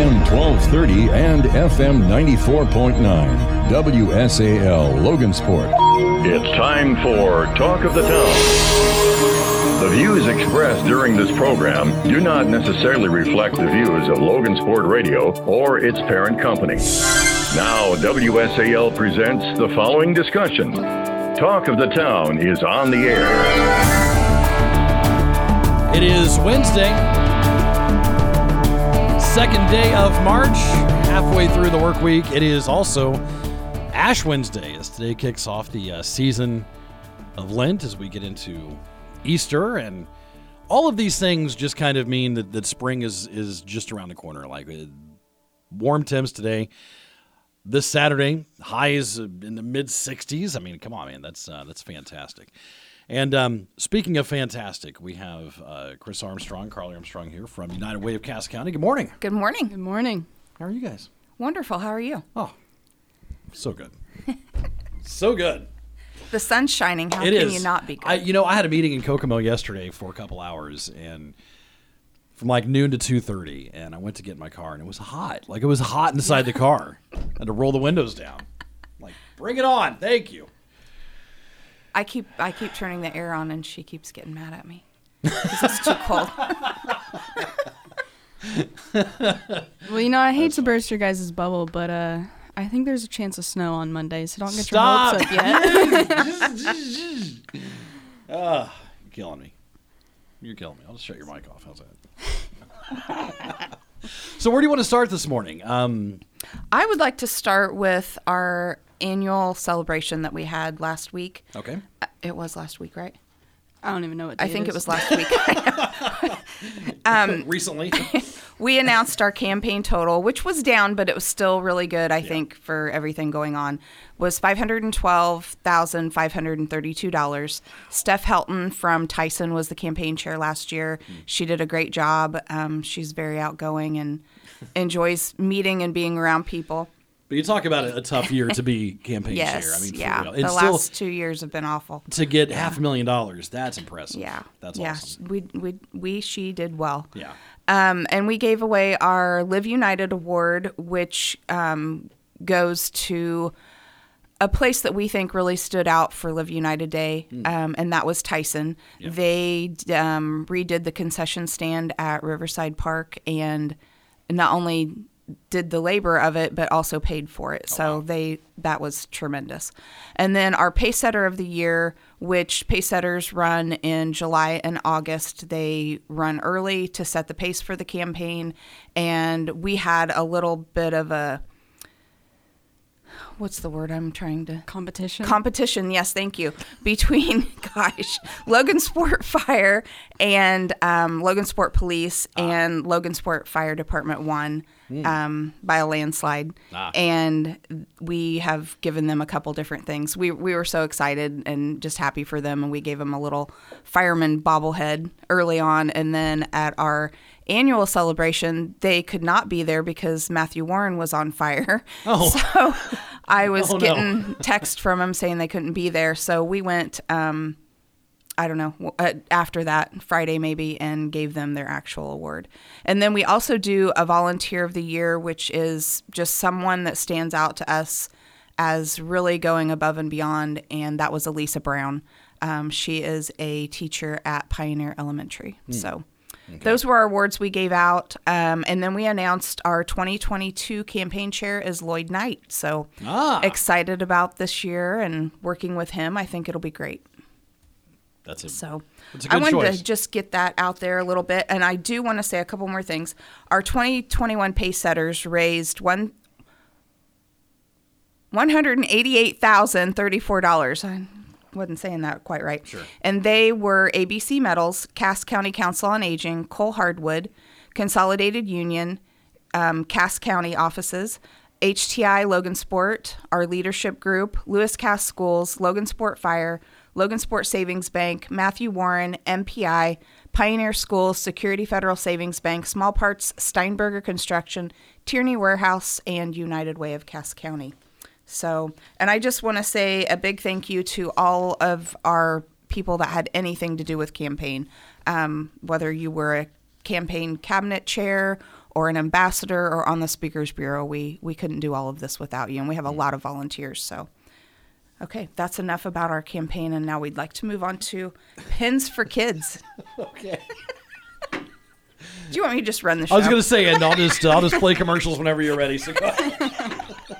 AM 1230 and FM 94.9. WSAL Logansport. It's time for Talk of the Town. The views expressed during this program do not necessarily reflect the views of Logansport Radio or its parent company. Now, WSAL presents the following discussion. Talk of the Town is on the air. It is Wednesday, second day of March, halfway through the work week. It is also Ash Wednesday, as today kicks off the season of Lent as we get into Easter, and all of these things just kind of mean that spring is just around the corner. Like warm temps today. This Saturday, highs in the mid-60s. I mean, come on, man, that's fantastic. And speaking of fantastic, we have Chris Armstrong, Carly Armstrong here from United Way of Cass County. Good morning. Good morning. Good morning. How are you guys? Wonderful. How are you? Oh, so good. So good. The sun's shining. How It can is. you not be good? I had a meeting in Kokomo yesterday for a couple hours, and from like noon to 2:30, and I went to get in my car, and it was hot. Like, it was hot inside the car. I had to roll the windows down. Like, bring it on. Thank you. I keep turning the air on, and she keeps getting mad at me because it's too cold. Well, I hate to burst your guys' bubble, but I think there's a chance of snow on Monday, so don't get Stop. your hopes up yet. You're killing me. You're killing me. I'll just shut your mic off. How's that? So where do you want to start this morning? I would like to start with our annual celebration that we had last week. Okay. It was last week, right? I don't even know what day I think it was last week. Recently. We announced our campaign total, which was down, but it was still really good, I think, for everything going on, was $512,532. Steph Helton from Tyson was the campaign chair last year. She did a great job. She's very outgoing and enjoys meeting and being around people. But you talk about a tough year to be campaign chair. I mean, yeah. for real. The It's last 2 years have been awful. to get $500,000, that's impressive. Yeah. That's yeah. awesome. She did well. Yeah. And we gave away our Live United Award, which goes to a place that we think really stood out for Live United Day, and that was Tyson. Yeah. They redid the concession stand at Riverside Park, and not only did the labor of it, but also paid for it. That was tremendous. And then our Pace Setter of the Year, which pace setters run in July and August. They run early to set the pace for the campaign. And we had a little bit of a, what's the word I'm trying to... Competition, yes, thank you. Between, Logansport Fire and Logansport Police and Logansport Fire Department won by a landslide. And we have given them a couple different things. We were so excited and just happy for them, and we gave them a little fireman bobblehead early on. And then at our annual celebration, they could not be there because Matthew Warren was on fire. Oh. So I was getting text from him saying they couldn't be there. So we went, after that, Friday maybe, and gave them their actual award. And then we also do a Volunteer of the Year, which is just someone that stands out to us as really going above and beyond, and that was Elisa Brown. She is a teacher at Pioneer Elementary. So those were our awards we gave out. And then we announced our 2022 campaign chair is Lloyd Knight. So excited about this year and working with him. I think it'll be great. That's a So good I wanted choice. to just get that out there a little bit. And I do want to say a couple more things. Our 2021 pace setters raised $188,034. I wasn't saying that quite right. Sure. And they were ABC Metals, Cass County Council on Aging, Cole Hardwood, Consolidated Union, Cass County offices, HTI Logansport, our leadership group, Lewis Cass Schools, Logansport Fire, Logansport Savings Bank, Matthew Warren, MPI, Pioneer Schools, Security Federal Savings Bank, Small Parts, Steinberger Construction, Tierney Warehouse, and United Way of Cass County. So, and I just want to say a big thank you to all of our people that had anything to do with campaign, whether you were a campaign cabinet chair or an ambassador or on the Speakers Bureau, we couldn't do all of this without you. And we have a lot of volunteers. So, okay, that's enough about our campaign. And now we'd like to move on to Pins for Kids. Okay. Do you want me to just run the show? I was going to say, and I'll just play commercials whenever you're ready. So go ahead.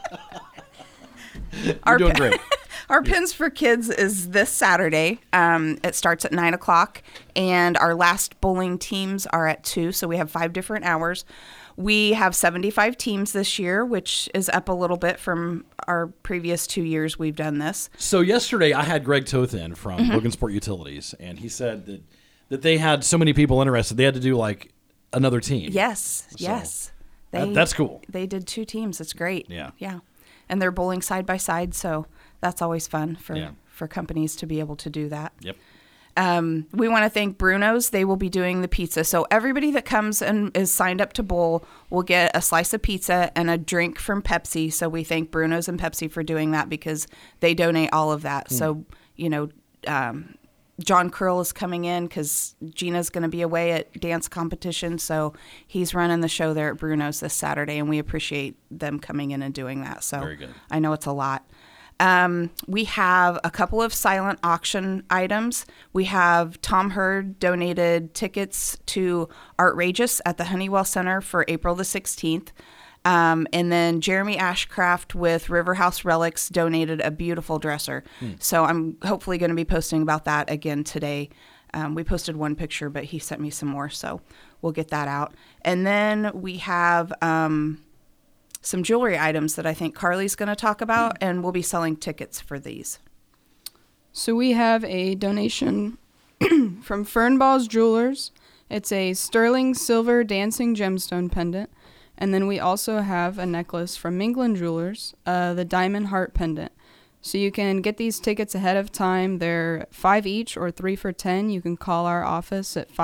You're doing great. Our Pins for Kids is this Saturday. It starts at 9 o'clock, and our last bowling teams are at 2, so we have 5 different hours. We have 75 teams this year, which is up a little bit from our previous 2 years we've done this. So yesterday I had Greg Toth in from Logansport Utilities, and he said that they had so many people interested, they had to do like another team. Yes. That's cool. They did 2 teams. It's great. Yeah. And they're bowling side by side, so that's always fun for companies to be able to do that. Yep. We want to thank Bruno's. They will be doing the pizza. So everybody that comes and is signed up to bowl will get a slice of pizza and a drink from Pepsi. So we thank Bruno's and Pepsi for doing that because they donate all of that. So, John Curl is coming in because Gina's going to be away at dance competition. So he's running the show there at Bruno's this Saturday, and we appreciate them coming in and doing that. So very good. I know it's a lot. We have a couple of silent auction items. We have Tom Hurd donated tickets to Artrageous at the Honeywell Center for April the 16th. And then Jeremy Ashcraft with Riverhouse Relics donated a beautiful dresser. So I'm hopefully going to be posting about that again today. We posted one picture, but he sent me some more, so we'll get that out. And then we have some jewelry items that I think Carly's going to talk about, and we'll be selling tickets for these. So we have a donation from Fernballs Jewelers. It's a sterling silver dancing gemstone pendant. And then we also have a necklace from Mingland Jewelers, the Diamond Heart Pendant. So you can get these tickets ahead of time. They're 5 each or 3 for $10. You can call our office at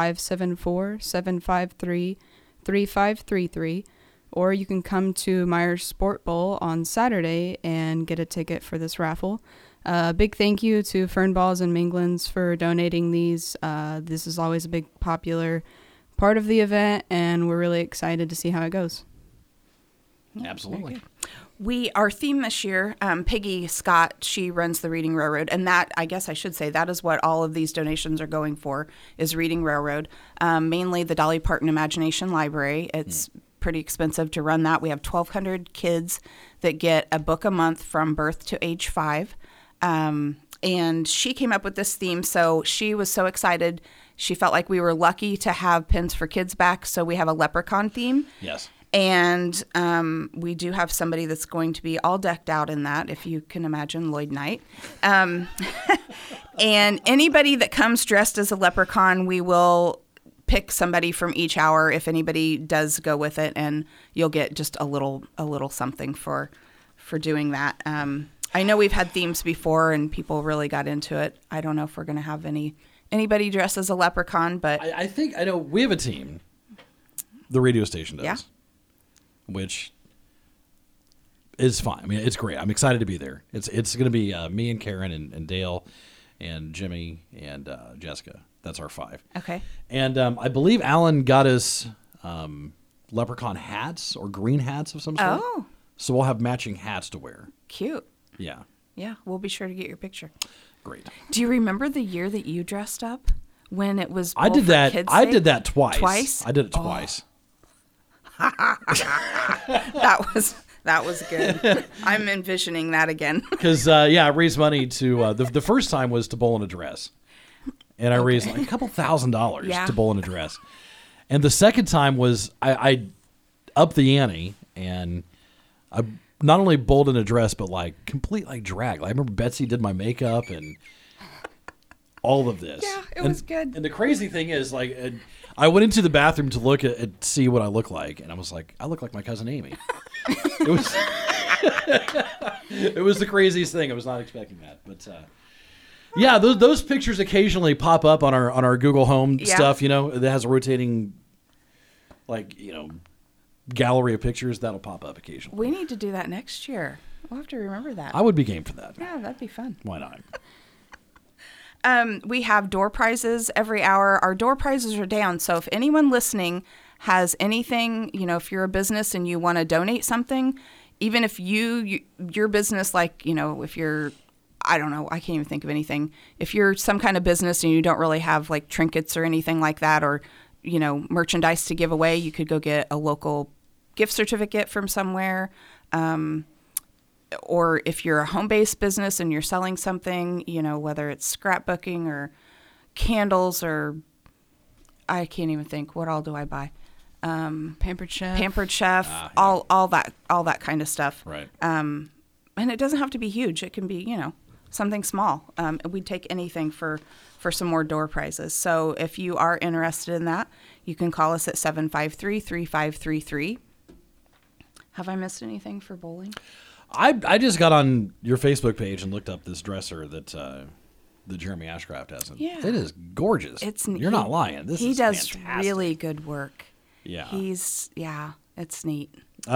574-753-3533. Or you can come to Myers Sport Bowl on Saturday and get a ticket for this raffle. Big thank you to Fernballs and Minglands for donating these. This is always a big popular part of the event, and we're really excited to see how it goes. Absolutely. Our theme this year, Peggy Scott, she runs the Reading Railroad, and that, I guess I should say, that is what all of these donations are going for, is Reading Railroad. Mainly the Dolly Parton Imagination Library. It's pretty expensive to run that. We have 1,200 kids that get a book a month from birth to age 5. And she came up with this theme, so she was so excited. She felt like we were lucky to have Pins for Kids back, so we have a leprechaun theme. Yes. And we do have somebody that's going to be all decked out in that, if you can imagine Lloyd Knight. And anybody that comes dressed as a leprechaun, we will pick somebody from each hour if anybody does go with it, and you'll get just a little something for doing that. I know we've had themes before, and people really got into it. I don't know if we're going to have anybody dressed as a leprechaun, but I think I know we have a team. The radio station does. Yeah. Which is fine. I mean, it's great. I'm excited to be there. It's going to be me and Karen and Dale and Jimmy and Jessica. That's our 5. Okay. And I believe Alan got us leprechaun hats or green hats of some sort. Oh. So we'll have matching hats to wear. Cute. Yeah. Yeah, we'll be sure to get your picture. Great. Do you remember the year that you dressed up when it was I did that. I did that twice. Twice? I did it twice. That was good. I'm envisioning that again. Because I raised money to the first time was to bowl in a dress, and I raised like a couple $1,000 to bowl in a dress, and the second time was I upped the ante, and I not only bowled in a dress but like complete like drag. I remember Betsy did my makeup and all of this. Yeah, it was good. And the crazy thing is, like, I went into the bathroom to look at see what I look like, and I was like, I look like my cousin Amy. It was the craziest thing. I was not expecting that, but yeah, those pictures occasionally pop up on our Google Home stuff. You know, that has a rotating, like, you know, gallery of pictures that'll pop up occasionally. We need to do that next year. We'll have to remember that. I would be game for that. Yeah, that'd be fun. Why not? We have door prizes every hour. Our door prizes are down, so if anyone listening has anything, if you're a business and you want to donate something, even if your business, like, if you're, I don't know, I can't even think of anything. If you're some kind of business and you don't really have like trinkets or anything like that, or, merchandise to give away, you could go get a local gift certificate from somewhere. Or if you're a home-based business and you're selling something, whether it's scrapbooking or candles, or I can't even think, what all do I buy? Pampered Chef. Yeah. all that kind of stuff. Right. And it doesn't have to be huge. It can be, something small. We'd take anything for some more door prizes. So if you are interested in that, you can call us at 753-3533. Have I missed anything for bowling? I just got on your Facebook page and looked up this dresser that Jeremy Ashcraft has. Yeah. It is gorgeous. You're not lying. He does fantastic. really good work. Yeah. It's neat.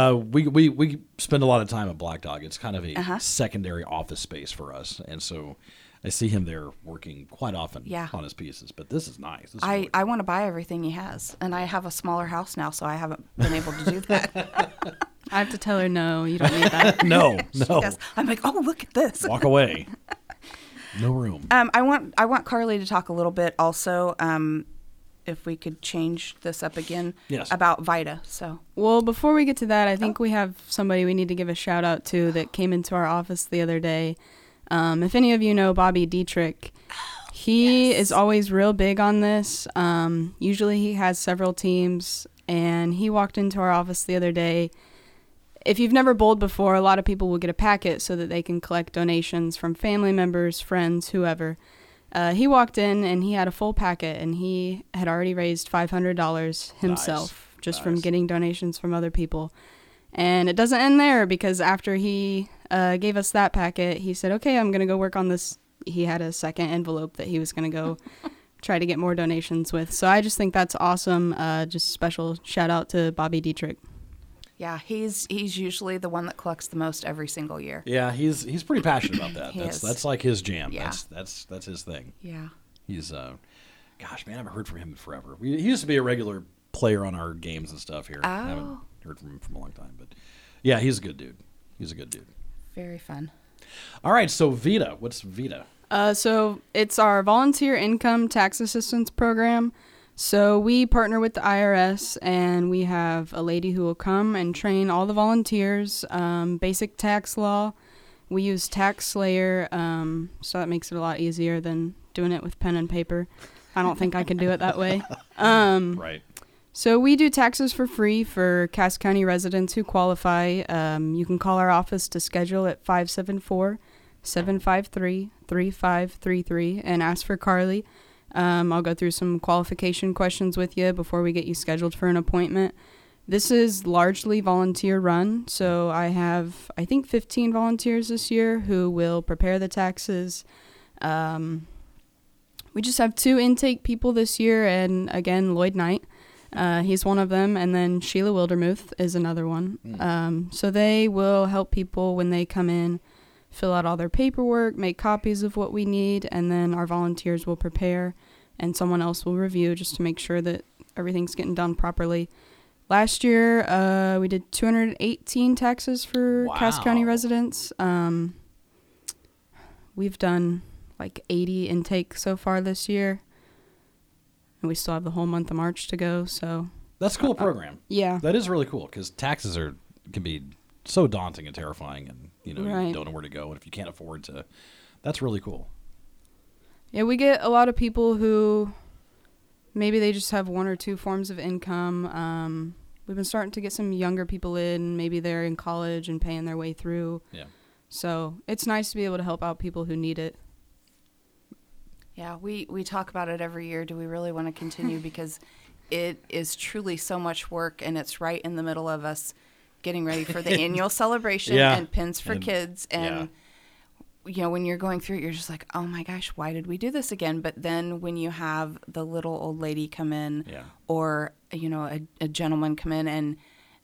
We spend a lot of time at Black Dog. It's kind of a secondary office space for us, and so I see him there working quite often on his pieces. But this is nice. This is really I want to buy everything he has, and I have a smaller house now, so I haven't been able to do that. I have to tell her, no, you don't need that. No. Yes. I'm like, oh, look at this. Walk away. No room. I want Carly to talk a little bit also, if we could change this up again, about Vita. So, well, before we get to that, I think we have somebody we need to give a shout out to that came into our office the other day. If any of you know Bobby Dietrich, he is always real big on this. Usually he has several teams, and he walked into our office the other day. If you've never bowled before, a lot of people will get a packet so that they can collect donations from family members, friends, whoever. He walked in and he had a full packet, and he had already raised $500 himself just from getting donations from other people. And it doesn't end there, because after he gave us that packet, he said, okay, I'm going to go work on this. He had a second envelope that he was going to go try to get more donations with. So I just think that's awesome. Just special shout out to Bobby Dietrich. Yeah, he's usually the one that collects the most every single year. Yeah, he's pretty passionate about that. Is. That's like his jam. Yeah. That's his thing. Yeah. He's gosh, man, I haven't heard from him in forever. He used to be a regular player on our games and stuff here. I haven't heard from him for a long time, but yeah, he's a good dude. Very fun. All right, so Vita, what's Vita? So it's our volunteer income tax assistance program. So we partner with the IRS, and we have a lady who will come and train all the volunteers, basic tax law. We use Tax Slayer, so that makes it a lot easier than doing it with pen and paper. I don't think I could do it that way. Right. So we do taxes for free for Cass County residents who qualify. You can call our office to schedule at 574-753-3533 and ask for Carly. I'll go through some qualification questions with you before we get you scheduled for an appointment. This is largely volunteer run, so I have, I think, 15 volunteers this year who will prepare the taxes. We just have 2 intake people this year, and again, Lloyd Knight. He's one of them, and then Sheila Wildermuth is another one. So they will help people when they come in, fill out all their paperwork, make copies of what we need, and then our volunteers will prepare, and someone else will review just to make sure that everything's getting done properly. Last year, we did 218 taxes for Cass County residents. We've done like 80 intake so far this year, and we still have the whole month of March to go. So that's a cool program. Yeah, that is really cool, because taxes can be so daunting and terrifying, and you don't know where to go, and if you can't afford to, that's really cool. Yeah, we get a lot of people who maybe they just have 1 or 2 forms of income. We've been starting to get some younger people in. Maybe they're in college and paying their way through. Yeah. So it's nice to be able to help out people who need it. Yeah, we talk about it every year. Do we really want to continue? Because it is truly so much work, and it's right in the middle of us getting ready for the annual celebration and Pins for Kids. And, when you're going through it, you're just like, oh my gosh, why did we do this again? But then when you have the little old lady come in or, a gentleman come in, and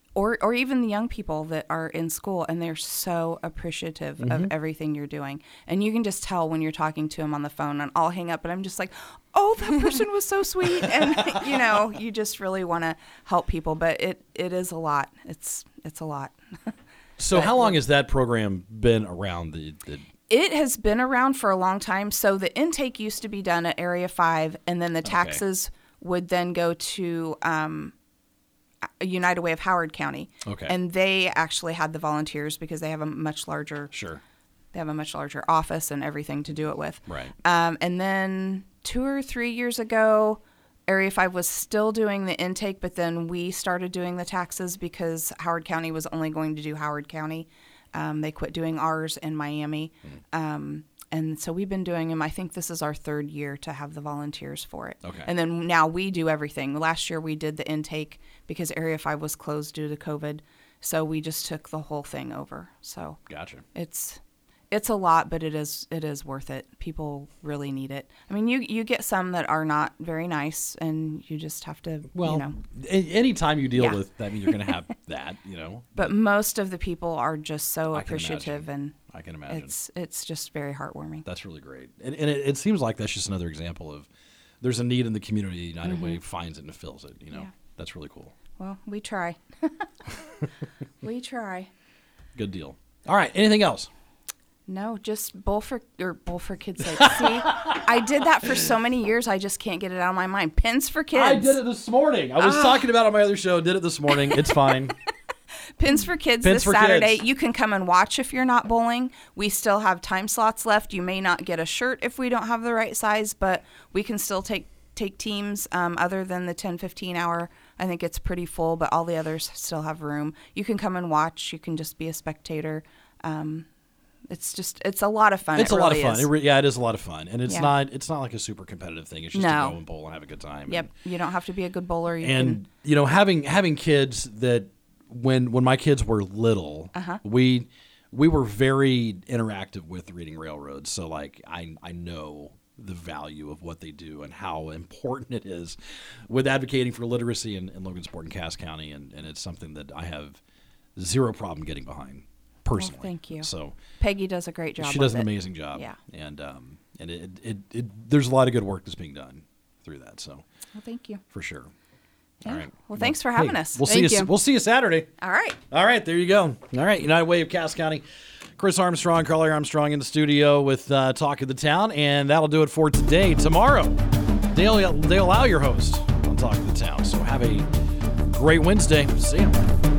or even the young people that are in school, and they're so appreciative of everything you're doing. And you can just tell when you're talking to them on the phone, and I'll hang up and I'm just like, oh, that person was so sweet. And, you just really want to help people, but it is a lot. It's a lot. So how long has that program been around? It has been around for a long time. So the intake used to be done at Area 5, and then the taxes would then go to United Way of Howard County. Okay. And they actually had the volunteers because they have a much larger They have a much larger office and everything to do it with. Right. And then 2 or 3 years ago, Area 5 was still doing the intake, but then we started doing the taxes because Howard County was only going to do Howard County. They quit doing ours in Miami. And so we've been doing them. I think this is our 3rd year to have the volunteers for it. Okay. And then now we do everything. Last year we did the intake because Area 5 was closed due to COVID. So we just took the whole thing over. So Gotcha. It's a lot, but it is worth it. People really need it. I mean, you get some that are not very nice, and you just have to, anytime you deal with that, you're going to have that, But most of the people are just so I can appreciative, imagine. I can imagine. It's just very heartwarming. That's really great. And it seems like that's just another example of there's a need in the community. United Way finds it and fills it, Yeah. That's really cool. Well, we try. We try. Good deal. All right. Anything else? No, just bowl for kids' sake. See, I did that for so many years, I just can't get it out of my mind. Pins for kids. I did it this morning. I was talking about it on my other show. Did it this morning. It's fine. Pins for Kids Pins this for Saturday. Kids. You can come and watch if you're not bowling. We still have time slots left. You may not get a shirt if we don't have the right size, but we can still take teams other than the 10-15 hour. I think it's pretty full, but all the others still have room. You can come and watch. You can just be a spectator. It's a lot of fun. It's a lot of really fun. Is. It is a lot of fun, and it's not like a super competitive thing. It's just to go and bowl and have a good time. Yep, you don't have to be a good bowler. Having kids that when my kids were little, we were very interactive with Reading Railroads. So like I know the value of what they do and how important it is with advocating for literacy in Logansport and Cass County, and it's something that I have zero problem getting behind. Personally. Well, thank you. So Peggy does a great job. She does an amazing job. Yeah. And there's a lot of good work that's being done through that. So well, thank you. For sure. Yeah. All right. Well, thanks for having us. We'll see you. We'll see you Saturday. All right. All right. There you go. All right. United Way of Cass County. Chris Armstrong, Carly Armstrong in the studio with Talk of the Town, and that'll do it for today. Tomorrow, they'll allow your host on Talk of the Town. So have a great Wednesday. See you.